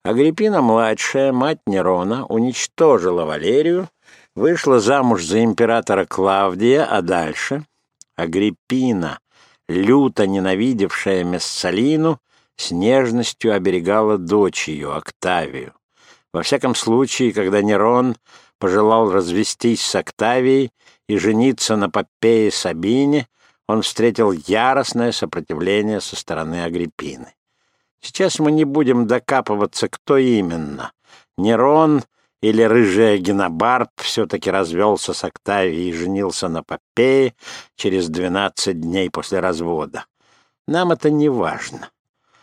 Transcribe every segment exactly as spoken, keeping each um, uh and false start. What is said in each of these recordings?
Агриппина-младшая, мать Нерона, уничтожила Валерию, вышла замуж за императора Клавдия, а дальше Агриппина, люто ненавидевшая Мессалину, с нежностью оберегала дочь ее, Октавию. Во всяком случае, когда Нерон пожелал развестись с Октавией и жениться на Поппее Сабине, он встретил яростное сопротивление со стороны Агриппины. Сейчас мы не будем докапываться, кто именно. Нерон или рыжая Генобарб все-таки развелся с Октавией и женился на Поппее через двенадцать дней после развода. Нам это не важно.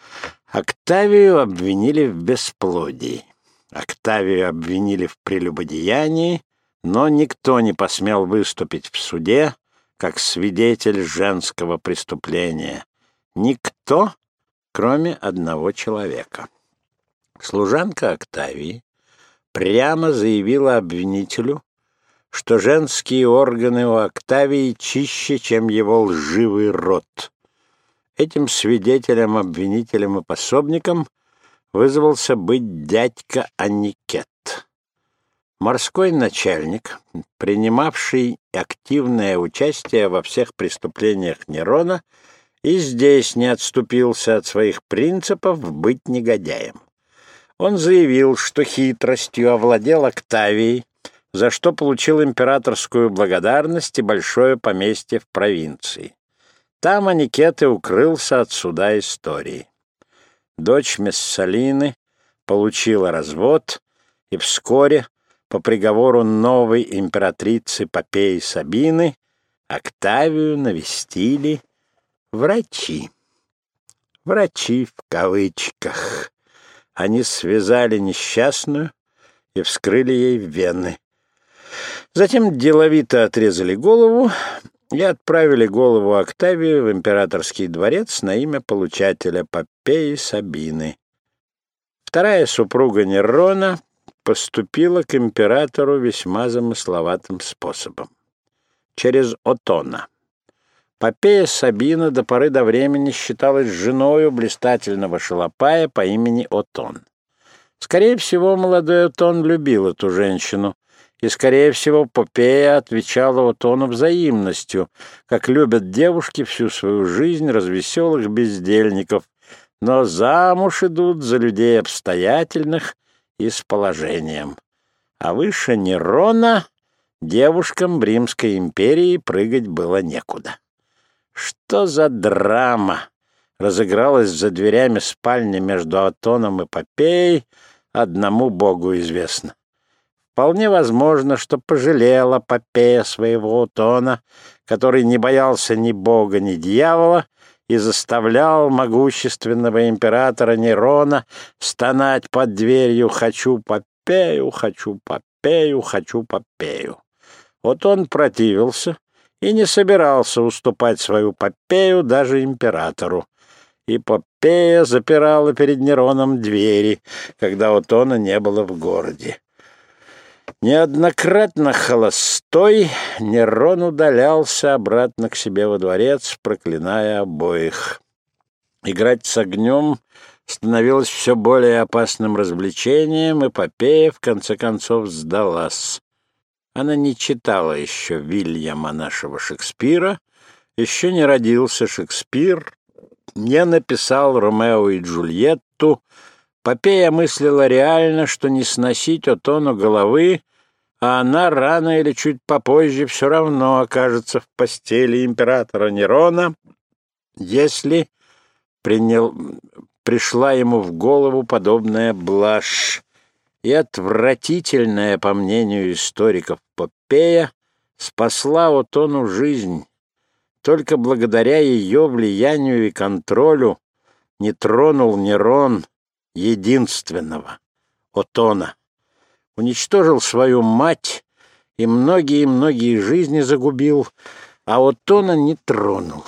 Октавию обвинили в бесплодии. Октавию обвинили в прелюбодеянии, но никто не посмел выступить в суде как свидетель женского преступления. Никто, кроме одного человека. Служанка Октавии прямо заявила обвинителю, что женские органы у Октавии чище, чем его лживый рот. Этим свидетелем, обвинителем и пособником вызвался быть дядька Аникет. Морской начальник, принимавший активное участие во всех преступлениях Нерона, и здесь не отступился от своих принципов быть негодяем. Он заявил, что хитростью овладел Октавией, за что получил императорскую благодарность и большое поместье в провинции. Там Аникет и укрылся от суда истории. Дочь Мессалины получила развод, и вскоре, по приговору новой императрицы Поппеи Сабины, Октавию навестили врачи. Врачи в кавычках. Они связали несчастную и вскрыли ей вены. Затем деловито отрезали голову и отправили голову Октавию в императорский дворец на имя получателя Поппеи Сабины. Вторая супруга Нерона поступила к императору весьма замысловатым способом. Через Отона. Поппея Сабина до поры до времени считалась женою блистательного шалопая по имени Отон. Скорее всего, молодой Отон любил эту женщину, и, скорее всего, Поппея отвечала Отону взаимностью, как любят девушки всю свою жизнь развеселых бездельников, но замуж идут за людей обстоятельных и с положением. А выше Нерона девушкам в Римской империи прыгать было некуда. Что за драма разыгралась за дверями спальни между Отоном и Поппеей, одному Богу известно. Вполне возможно, что пожалела Поппея своего Отона, который не боялся ни Бога, ни дьявола, и заставлял могущественного императора Нерона стонать под дверью «Хочу Поппею, хочу Поппею, хочу Поппею». Вот он противился и не собирался уступать свою Поппею даже императору. И Поппея запирала перед Нероном двери, когда Отона не было в городе. Неоднократно холостой Нерон удалялся обратно к себе во дворец, проклиная обоих. Играть с огнем становилось все более опасным развлечением, и Поппея в конце концов сдалась. Она не читала еще Вильяма нашего Шекспира, еще не родился Шекспир, не написал Ромео и Джульетту. Поппея мыслила реально, что не сносить Отону головы, а она рано или чуть попозже все равно окажется в постели императора Нерона, если принял, пришла ему в голову подобная блажь. И отвратительная, по мнению историков, Поппея спасла Отону жизнь. Только благодаря ее влиянию и контролю не тронул Нерон единственного Отона. Уничтожил свою мать и многие-многие жизни загубил, а Отона не тронул.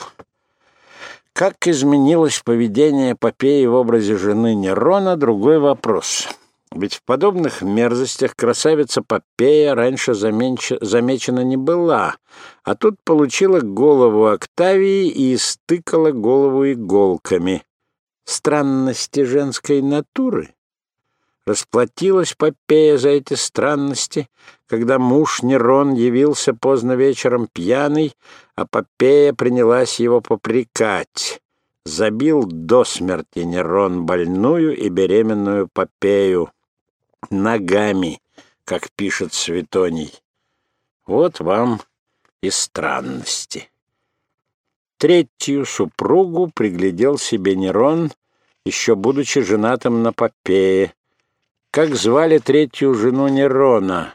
Как изменилось поведение Поппеи в образе жены Нерона — другой вопрос. Ведь в подобных мерзостях красавица Поппея раньше заменч... замечена не была, а тут получила голову Октавии и истыкала голову иголками. Странности женской натуры? Расплатилась Попея за эти странности, когда муж Нерон явился поздно вечером пьяный, а Попея принялась его попрекать. Забил до смерти Нерон больную и беременную Попею ногами, как пишет Светоний. Вот вам и странности. Третью супругу приглядел себе Нерон, еще будучи женатым на Попее. Как звали третью жену Нерона?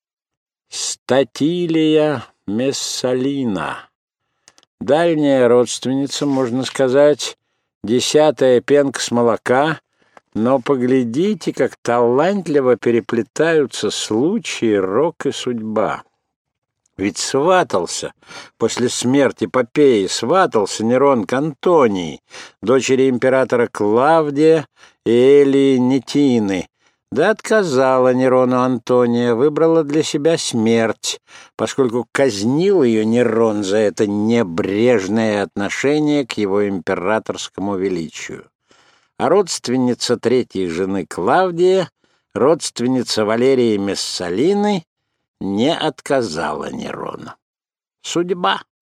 Статилия Мессалина. Дальняя родственница, можно сказать, десятая пенка с молока, но поглядите, как талантливо переплетаются случаи, рок и судьба. Ведь сватался после смерти Попеи, сватался Нерон к Антонии, дочери императора Клавдия и Элии Нетины. Да отказала Нерону Антония, выбрала для себя смерть, поскольку казнил ее Нерон за это небрежное отношение к его императорскому величию. А родственница третьей жены Клавдия, родственница Валерии Мессалины, не отказала Нерону. Судьба.